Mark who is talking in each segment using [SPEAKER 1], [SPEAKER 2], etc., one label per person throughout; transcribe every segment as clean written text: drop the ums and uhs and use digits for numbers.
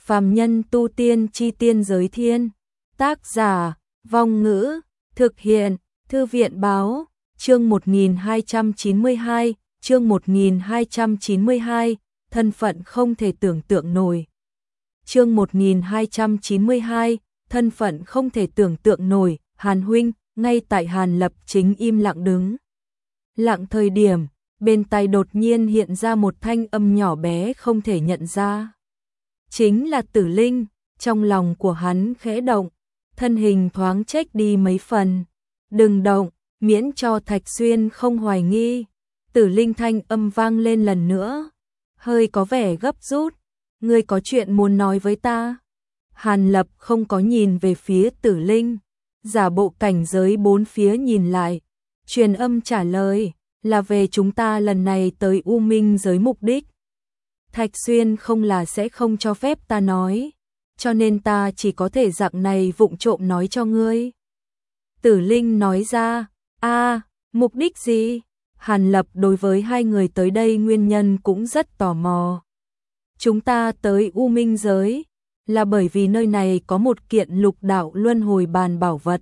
[SPEAKER 1] Phàm nhân tu tiên chi tiên giới thiên. Tác giả, Vong Ngữ, thực hiện, Thư viện Báo, chương 1292, thân phận không thể tưởng tượng nổi. Chương 1292, thân phận không thể tưởng tượng nổi, Hàn huynh, ngay tại Hàn Lập chính im lặng đứng. Lặng thời điểm, bên tai đột nhiên hiện ra một thanh âm nhỏ bé không thể nhận ra. Chính là Tử Linh, trong lòng của hắn khẽ động, thân hình thoáng chếch đi mấy phần. Đừng động, miễn cho Thạch Xuyên không hoài nghi. Tử Linh thanh âm vang lên lần nữa, hơi có vẻ gấp rút. Ngươi có chuyện muốn nói với ta? Hàn Lập không có nhìn về phía Tử Linh, giả bộ cảnh giới bốn phía nhìn lại. Truyền âm trả lời là về chúng ta lần này tới U Minh giới mục đích. Thạch Xuyên không là sẽ không cho phép ta nói, cho nên ta chỉ có thể dạng này vụng trộm nói cho ngươi. Tử Linh nói ra, mục đích gì? Hàn Lập đối với hai người tới đây nguyên nhân cũng rất tò mò. Chúng ta tới U Minh giới là bởi vì nơi này có một kiện lục đạo luân hồi bàn bảo vật.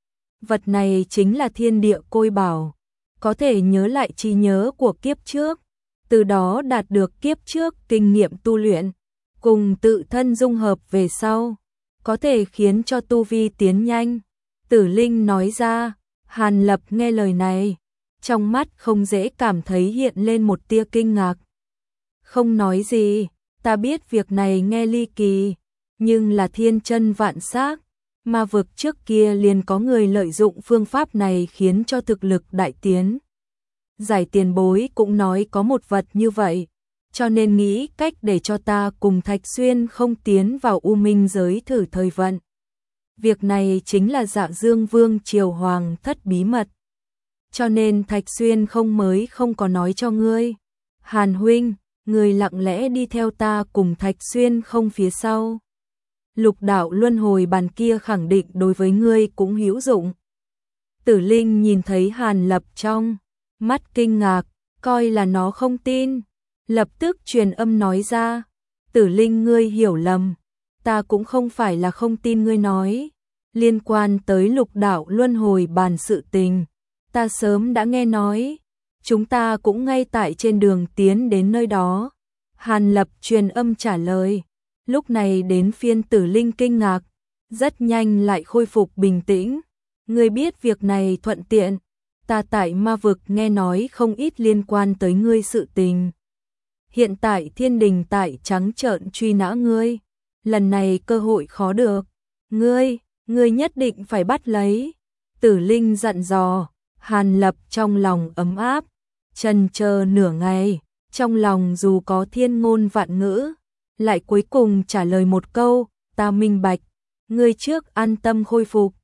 [SPEAKER 1] Vật này chính là thiên địa côi bảo, có thể nhớ lại trí nhớ của kiếp trước, từ đó đạt được kiếp trước kinh nghiệm tu luyện, cùng tự thân dung hợp về sau, có thể khiến cho tu vi tiến nhanh. Tử Linh nói ra. Hàn Lập nghe lời này, trong mắt không dễ cảm thấy hiện lên một tia kinh ngạc. Không nói gì, ta biết việc này nghe ly kỳ, nhưng là thiên chân vạn xác, ma vực trước kia liền có người lợi dụng phương pháp này khiến cho thực lực đại tiến. Giải tiền bối cũng nói có một vật như vậy, cho nên nghĩ cách để cho ta cùng Thạch Xuyên không tiến vào U Minh giới thử thời vận. Việc này chính là Dạ Dương Vương Triều Hoàng thất bí mật, cho nên Thạch Xuyên không có nói cho ngươi. Hàn huynh, người lặng lẽ đi theo ta cùng Thạch Xuyên không phía sau. Lục đạo luân hồi bàn kia khẳng định đối với ngươi cũng hữu dụng. Tử Linh nhìn thấy Hàn Lập trong mắt kinh ngạc, coi là nó không tin, lập tức truyền âm nói ra. Tử Linh, ngươi hiểu lầm, ta cũng không phải là không tin ngươi nói. Liên quan tới lục đạo luân hồi bàn sự tình, ta sớm đã nghe nói, chúng ta cũng ngay tại trên đường tiến đến nơi đó. Hàn Lập truyền âm trả lời. Lúc này đến phiên Tử Linh kinh ngạc, rất nhanh lại khôi phục bình tĩnh. Ngươi biết việc này thuận tiện, ta tại ma vực nghe nói không ít liên quan tới ngươi sự tình. Hiện tại thiên đình tại trắng trợn truy nã ngươi, lần này cơ hội khó được, ngươi nhất định phải bắt lấy. Tử Linh dặn dò. Hàn Lập trong lòng ấm áp, chần chờ nửa ngày, trong lòng dù có thiên ngôn vạn ngữ, lại cuối cùng trả lời một câu, ta minh bạch, ngươi trước an tâm khôi phục.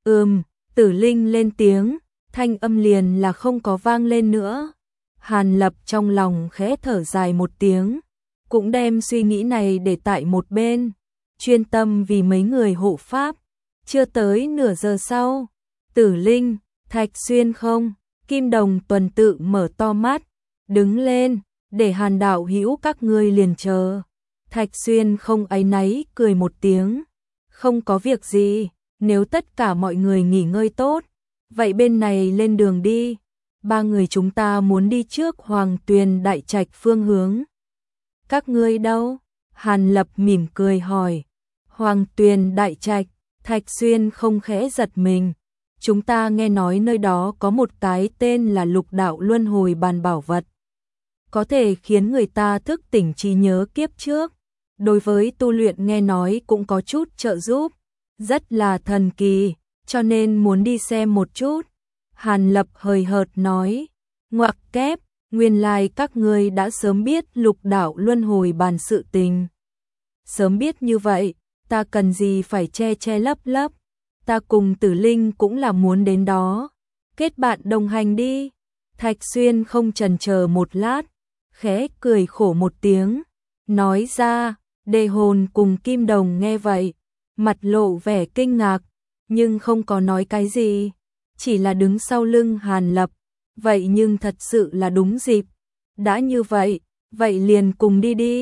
[SPEAKER 1] Tử Linh lên tiếng, thanh âm liền là không có vang lên nữa. Hàn Lập trong lòng khẽ thở dài một tiếng, cũng đem suy nghĩ này để tại một bên, chuyên tâm vì mấy người hộ pháp. Chưa tới nửa giờ sau, Tử Linh, Thạch Xuyên không, Kim Đồng tuần tự mở to mắt, đứng lên, để Hàn đạo hữu các ngươi liền chờ. Thạch Xuyên không áy náy cười một tiếng, không có việc gì, nếu tất cả mọi người nghỉ ngơi tốt, vậy bên này lên đường đi. Ba người chúng ta muốn đi trước Hoàng Tuyền Đại Trạch phương hướng. Các ngươi đâu? Hàn Lập mỉm cười hỏi. Hoàng Tuyền Đại Trạch. Thạch Xuyên không khẽ giật mình. Chúng ta nghe nói nơi đó có một cái tên là lục đạo luân hồi bàn bảo vật, có thể khiến người ta thức tỉnh trí nhớ kiếp trước, đối với tu luyện nghe nói cũng có chút trợ giúp, rất là thần kỳ, cho nên muốn đi xem một chút. Hàn Lập hời hợt nói. Ngoặc kép, nguyên lai các ngươi đã sớm biết lục đạo luân hồi bàn sự tình. Sớm biết như vậy, ta cần gì phải che lấp lấp, ta cùng Tử Linh cũng là muốn đến đó, kết bạn đồng hành đi. Thạch Xuyên không chần chờ một lát, khẽ cười khổ một tiếng, nói ra. Đề Hồn cùng Kim Đồng nghe vậy, mặt lộ vẻ kinh ngạc, nhưng không có nói cái gì, chỉ là đứng sau lưng Hàn Lập. Vậy nhưng thật sự là đúng dịp, đã như vậy, vậy liền cùng đi đi.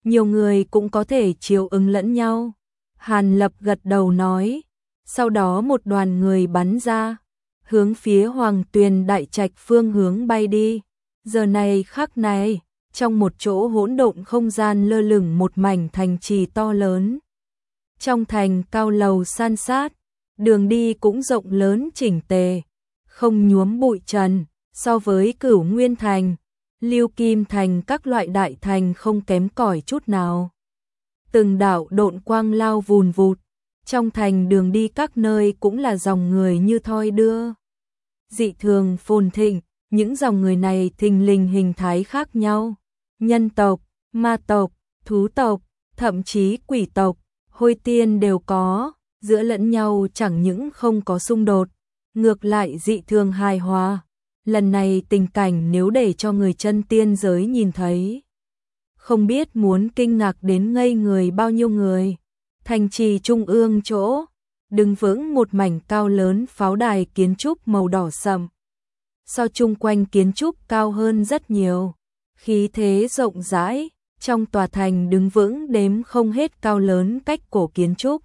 [SPEAKER 1] nhiều người cũng có thể chiều ứng lẫn nhau. Hàn Lập gật đầu nói, sau đó một đoàn người bắn ra, hướng phía Hoàng Tuyền Đại Trạch phương hướng bay đi. Giờ này khắc này, trong một chỗ hỗn độn không gian lơ lửng một mảnh thành trì to lớn. Trong thành cao lầu san sát, đường đi cũng rộng lớn chỉnh tề, không nhuốm bụi trần, so với Cửu Nguyên Thành, Lưu Kim Thành các loại đại thành không kém cỏi chút nào. Từng đạo độn quang lao vùn vụt, trong thành đường đi các nơi cũng là dòng người như thoi đưa. Dị thường phồn thịnh, những dòng người này thình lình hình thái khác nhau. Nhân tộc, ma tộc, thú tộc, thậm chí quỷ tộc, hôi tiên đều có, giữa lẫn nhau chẳng những không có xung đột, ngược lại dị thường hài hòa. Lần này tình cảnh nếu để cho người chân tiên giới nhìn thấy, không biết muốn kinh ngạc đến ngây người bao nhiêu người. Thành trì trung ương chỗ, đứng vững một mảnh cao lớn pháo đài kiến trúc màu đỏ sậm. So chung quanh kiến trúc cao hơn rất nhiều, khí thế rộng rãi, trong tòa thành đứng vững đếm không hết cao lớn cách cổ kiến trúc.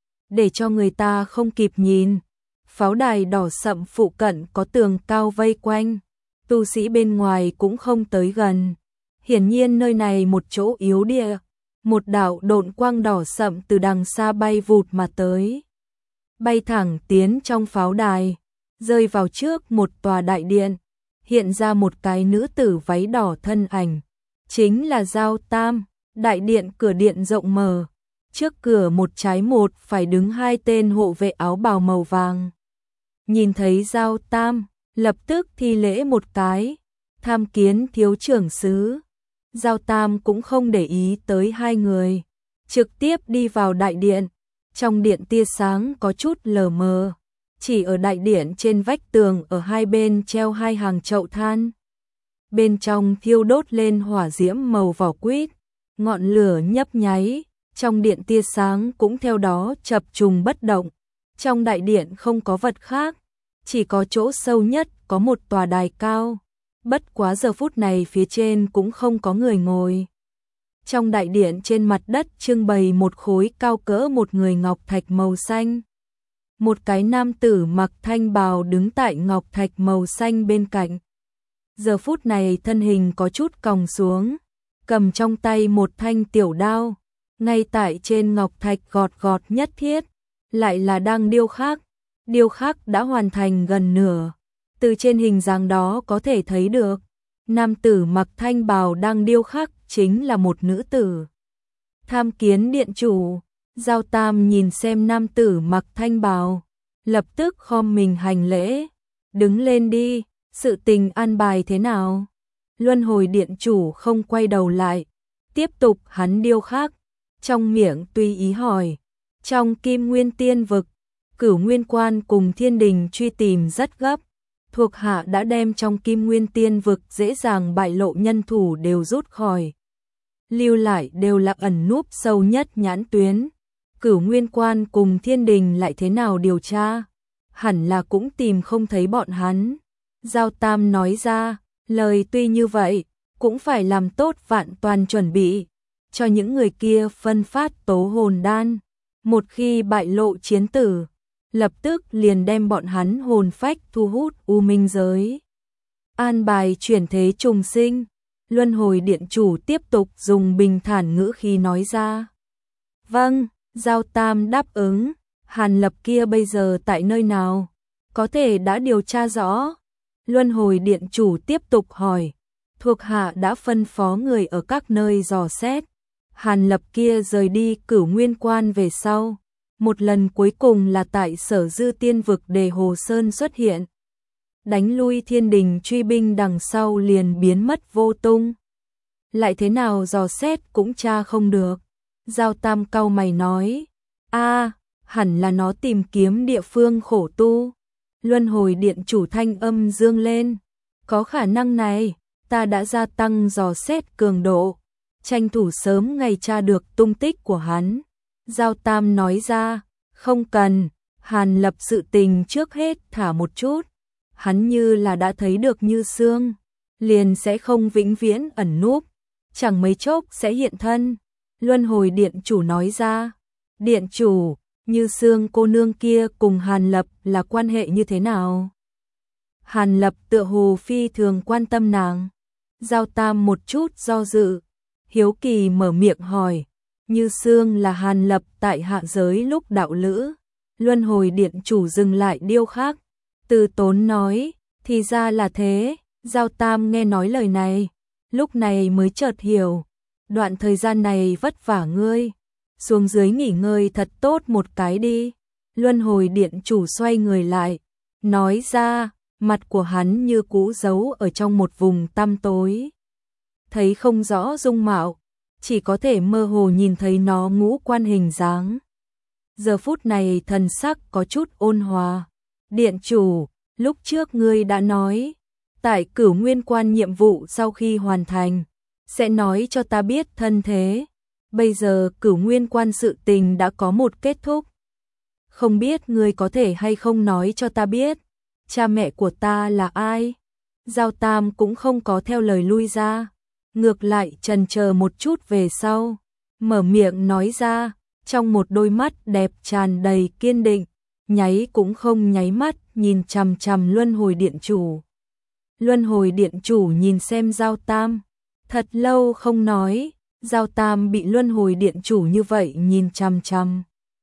[SPEAKER 1] Để cho người ta không kịp nhìn, pháo đài đỏ sậm phụ cận có tường cao vây quanh, tu sĩ bên ngoài cũng không tới gần. Hiển nhiên nơi này một chỗ yếu địa, một đạo độn quang đỏ sậm từ đằng xa bay vụt mà tới. Bay thẳng tiến trong pháo đài, rơi vào trước một tòa đại điện, hiện ra một cái nữ tử váy đỏ thân ảnh, chính là Giao Tam. Đại điện cửa điện rộng mở, trước cửa một trái một phải đứng hai tên hộ vệ áo bào màu vàng. Nhìn thấy Giao Tam, lập tức thi lễ một cái, tham kiến thiếu trưởng sứ. Giao Tam cũng không để ý tới hai người, trực tiếp đi vào đại điện. Trong điện tia sáng có chút lờ mờ, chỉ ở đại điện trên vách tường ở hai bên treo hai hàng chậu than. Bên trong thiêu đốt lên hỏa diễm màu vỏ quýt, ngọn lửa nhấp nháy, trong điện tia sáng cũng theo đó chập trùng bất động. Trong đại điện không có vật khác, chỉ có chỗ sâu nhất có một tòa đài cao. Bất quá giờ phút này phía trên cũng không có người ngồi. Trong đại điện trên mặt đất trưng bày một khối cao cỡ một người ngọc thạch màu xanh. Một cái nam tử mặc thanh bào đứng tại ngọc thạch màu xanh bên cạnh. Giờ phút này thân hình có chút còng xuống, cầm trong tay một thanh tiểu đao, ngay tại trên ngọc thạch gọt gọt nhất thiết, lại là đang điêu khắc. Điêu khắc đã hoàn thành gần nửa, từ trên hình dáng đó có thể thấy được, nam tử mặc thanh bào đang điêu khắc chính là một nữ tử. Tham kiến điện chủ. Giao Tam nhìn xem nam tử mặc thanh bào, lập tức khom mình hành lễ. Đứng lên đi, sự tình an bài thế nào? Luân hồi điện chủ không quay đầu lại, tiếp tục hắn điêu khắc, trong miệng tùy ý hỏi. Trong Kim Nguyên Tiên vực, Cửu Nguyên Quan cùng Thiên Đình truy tìm rất gấp, thuộc hạ đã đem trong Kim Nguyên Tiên vực dễ dàng bại lộ nhân thủ đều rút khỏi, lưu lại đều là ẩn núp sâu nhất nhãn tuyến. Cửu Nguyên Quan cùng Thiên Đình lại thế nào điều tra? Hẳn là cũng tìm không thấy bọn hắn. Giao Tam nói ra, lời tuy như vậy, cũng phải làm tốt vạn toàn chuẩn bị, cho những người kia phân phát tố hồn đan. Một khi bại lộ chiến tử, lập tức liền đem bọn hắn hồn phách thu hút u minh giới. An bài chuyển thế trùng sinh. Luân hồi điện chủ tiếp tục dùng bình thản ngữ khí nói ra. Vâng, Giao Tam đáp ứng. Hàn Lập kia bây giờ tại nơi nào? Có thể đã điều tra rõ. Luân hồi điện chủ tiếp tục hỏi. Thuộc hạ đã phân phó người ở các nơi dò xét. Hàn Lập kia rời đi Cửu Nguyên Quan về sau. Một lần cuối cùng là tại Sở Dư Tiên vực để Hồ Sơn xuất hiện. Đánh lui Thiên Đình truy binh đằng sau liền biến mất vô tung. Lại thế nào dò xét cũng tra không được. Giao Tam cau mày nói. Hẳn là nó tìm kiếm địa phương khổ tu. Luân hồi điện chủ thanh âm dương lên. Có khả năng này, ta đã gia tăng dò xét cường độ, tranh thủ sớm ngày tra được tung tích của hắn. Giao Tam nói ra, không cần, Hàn Lập sự tình trước hết thả một chút. Hắn như là đã thấy được Như Sương, liền sẽ không vĩnh viễn ẩn núp. chẳng mấy chốc sẽ hiện thân. Luân hồi điện chủ nói ra. Điện chủ, Như Sương cô nương kia cùng Hàn Lập là quan hệ như thế nào? Hàn Lập tựa hồ phi thường quan tâm nàng. Giao Tam một chút do dự, hiếu kỳ mở miệng hỏi. Như Sương là Hàn Lập tại hạ giới lúc đạo lữ. Luân hồi điện chủ dừng lại điêu khắc, từ tốn nói, thì ra là thế. Giao Tam nghe nói lời này, lúc này mới chợt hiểu, đoạn thời gian này vất vả ngươi, xuống dưới nghỉ ngơi thật tốt một cái đi. Luân hồi điện chủ xoay người lại, nói ra, mặt của hắn như cũ giấu ở trong một vùng tăm tối. Thấy không rõ dung mạo, chỉ có thể mơ hồ nhìn thấy nó ngũ quan hình dáng. Giờ phút này thần sắc có chút ôn hòa. Điện chủ, lúc trước ngươi đã nói, tại Cửu Nguyên Quan nhiệm vụ sau khi hoàn thành, sẽ nói cho ta biết thân thế. Bây giờ Cửu Nguyên Quan sự tình đã có một kết thúc. Không biết ngươi có thể hay không nói cho ta biết, cha mẹ của ta là ai? Giao Tam cũng không có theo lời lui ra, ngược lại chần chờ một chút về sau, mở miệng nói ra, trong một đôi mắt đẹp tràn đầy kiên định, nháy cũng không nháy mắt nhìn chằm chằm Luân hồi điện chủ. Luân hồi điện chủ nhìn xem Giao Tam, thật lâu không nói. Giao Tam bị Luân hồi điện chủ như vậy nhìn chằm chằm,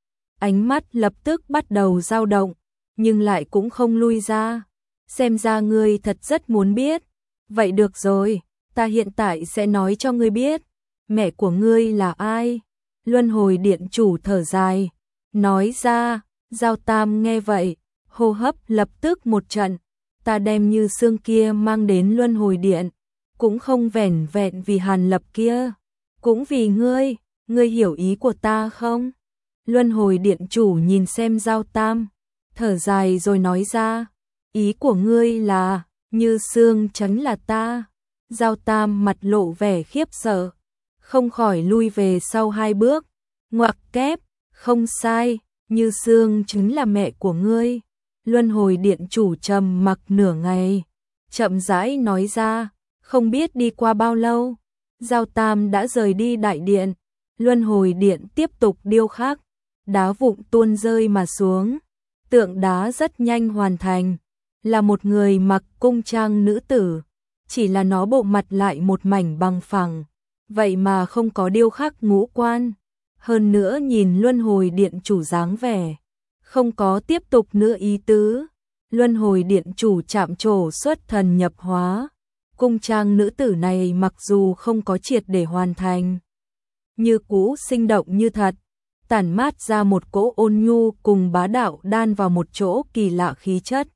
[SPEAKER 1] ánh mắt lập tức bắt đầu dao động, nhưng lại cũng không lui ra. Xem ra ngươi thật rất muốn biết. Vậy được rồi, ta hiện tại sẽ nói cho ngươi biết. Mẹ của ngươi là ai? Luân hồi điện chủ thở dài, nói ra. Giao Tam nghe vậy, hô hấp lập tức một trận. Ta đem Như Sương kia mang đến Luân hồi điện, cũng không vẻn vẹn vì Hàn Lập kia, cũng vì ngươi hiểu ý của ta không? Luân hồi điện chủ nhìn xem Giao Tam, thở dài rồi nói ra, ý của ngươi là, Như Sương chính là ta. Giao Tam mặt lộ vẻ khiếp sợ, không khỏi lui về sau 2 bước, ngoặc kép, không sai, Như Sương chính là mẹ của ngươi. Luân hồi điện chủ trầm mặc nửa ngày, chậm rãi nói ra, không biết đi qua bao lâu, Giao Tam đã rời đi đại điện. Luân hồi điện tiếp tục điêu khắc, đá vụn tuôn rơi mà xuống, tượng đá rất nhanh hoàn thành, là một người mặc cung trang nữ tử, chỉ là nó bộ mặt lại một mảnh bằng phẳng, vậy mà không có điêu khắc ngũ quan. Hơn nữa nhìn Luân hồi điện chủ dáng vẻ, không có tiếp tục nữa ý tứ. Luân hồi điện chủ chạm trổ xuất thần nhập hóa, cung trang nữ tử này mặc dù không có triệt để hoàn thành, như cũ sinh động như thật, tản mát ra một cỗ ôn nhu cùng bá đạo đan vào một chỗ kỳ lạ khí chất.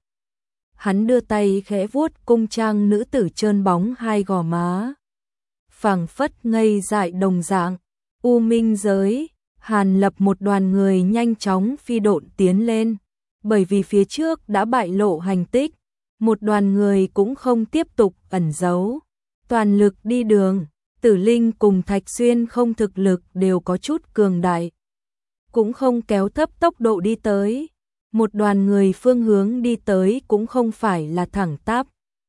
[SPEAKER 1] Hắn đưa tay khẽ vuốt cung trang nữ tử trơn bóng 2 gò má, phảng phất ngây dại đồng dạng. U Minh giới, Hàn Lập một đoàn người nhanh chóng phi độn tiến lên, bởi vì phía trước đã bại lộ hành tích, một đoàn người cũng không tiếp tục ẩn giấu, toàn lực đi đường. Tử Linh cùng Thạch Xuyên không thực lực đều có chút cường đại, cũng không kéo thấp tốc độ đi tới. Một đoàn người phương hướng đi tới cũng không phải là thẳng tắp.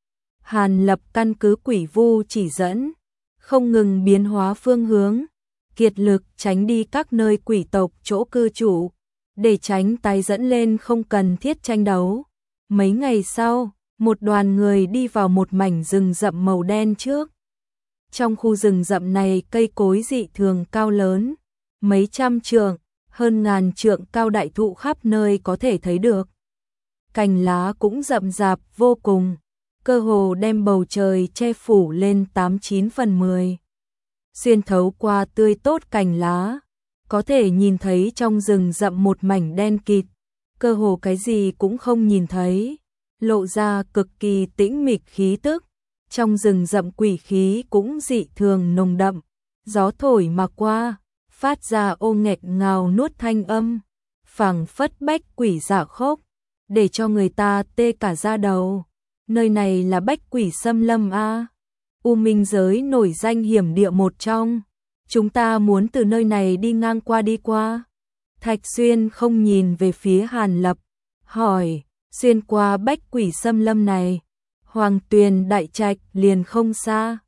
[SPEAKER 1] Hàn Lập căn cứ quỷ vu chỉ dẫn, không ngừng biến hóa phương hướng, kiệt lực tránh đi các nơi quỷ tộc chỗ cư trú, để tránh tái dẫn lên không cần thiết tranh đấu. Mấy ngày sau, một đoàn người đi vào một mảnh rừng rậm màu đen trước. Trong khu rừng rậm này cây cối dị thường cao lớn, mấy trăm trượng, hơn ngàn trượng cao đại thụ khắp nơi có thể thấy được. Cành lá cũng rậm rạp vô cùng, cơ hồ đem bầu trời che phủ lên 89/10. Xuyên thấu qua tươi tốt cành lá, có thể nhìn thấy trong rừng rậm một mảnh đen kịt, cơ hồ cái gì cũng không nhìn thấy, lộ ra cực kỳ tĩnh mịch khí tức. Trong rừng rậm quỷ khí cũng dị thường nồng đậm, gió thổi mà qua, phát ra ô nghẹt ngào nuốt thanh âm, phảng phất bách quỷ dạ khốc, để cho người ta tê cả da đầu. Nơi này là bách quỷ xâm lâm a. U Minh giới nổi danh hiểm địa một trong, chúng ta muốn từ nơi này đi ngang qua đi qua. Thạch Xuyên không nhìn về phía Hàn Lập, hỏi, xuyên qua bách quỷ xâm lâm này, Hoàng Tuyền đại trạch liền không xa.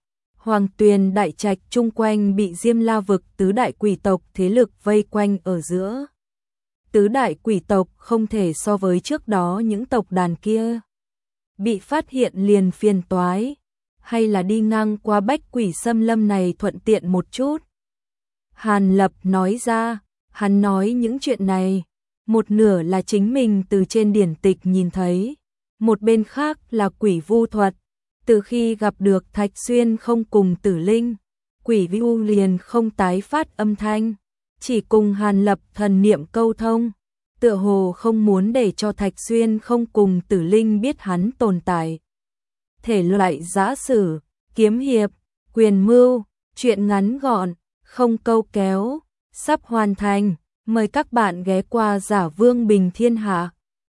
[SPEAKER 1] Hoàng Tuyền đại trạch chung quanh bị Diêm La vực tứ đại quỷ tộc thế lực vây quanh ở giữa. Tứ đại quỷ tộc không thể so với trước đó những tộc đàn kia. Bị phát hiện liền phiền toái, hay là đi ngang qua bách quỷ xâm lâm này thuận tiện một chút. Hàn Lập nói ra, hắn nói những chuyện này, một nửa là chính mình từ trên điển tịch nhìn thấy, một bên khác là quỷ vu thuật. Từ khi gặp được Thạch Xuyên không cùng Tử Linh, quỷ vu liền không tái phát âm thanh, chỉ cùng Hàn Lập thần niệm câu thông, tựa hồ không muốn để cho Thạch Xuyên không cùng Tử Linh biết hắn tồn tại. Thể loại giã sử, kiếm hiệp, quyền mưu, truyện ngắn gọn, không câu kéo, sắp hoàn thành, mời các bạn ghé qua Giả Vương Bình Thiên Hạ.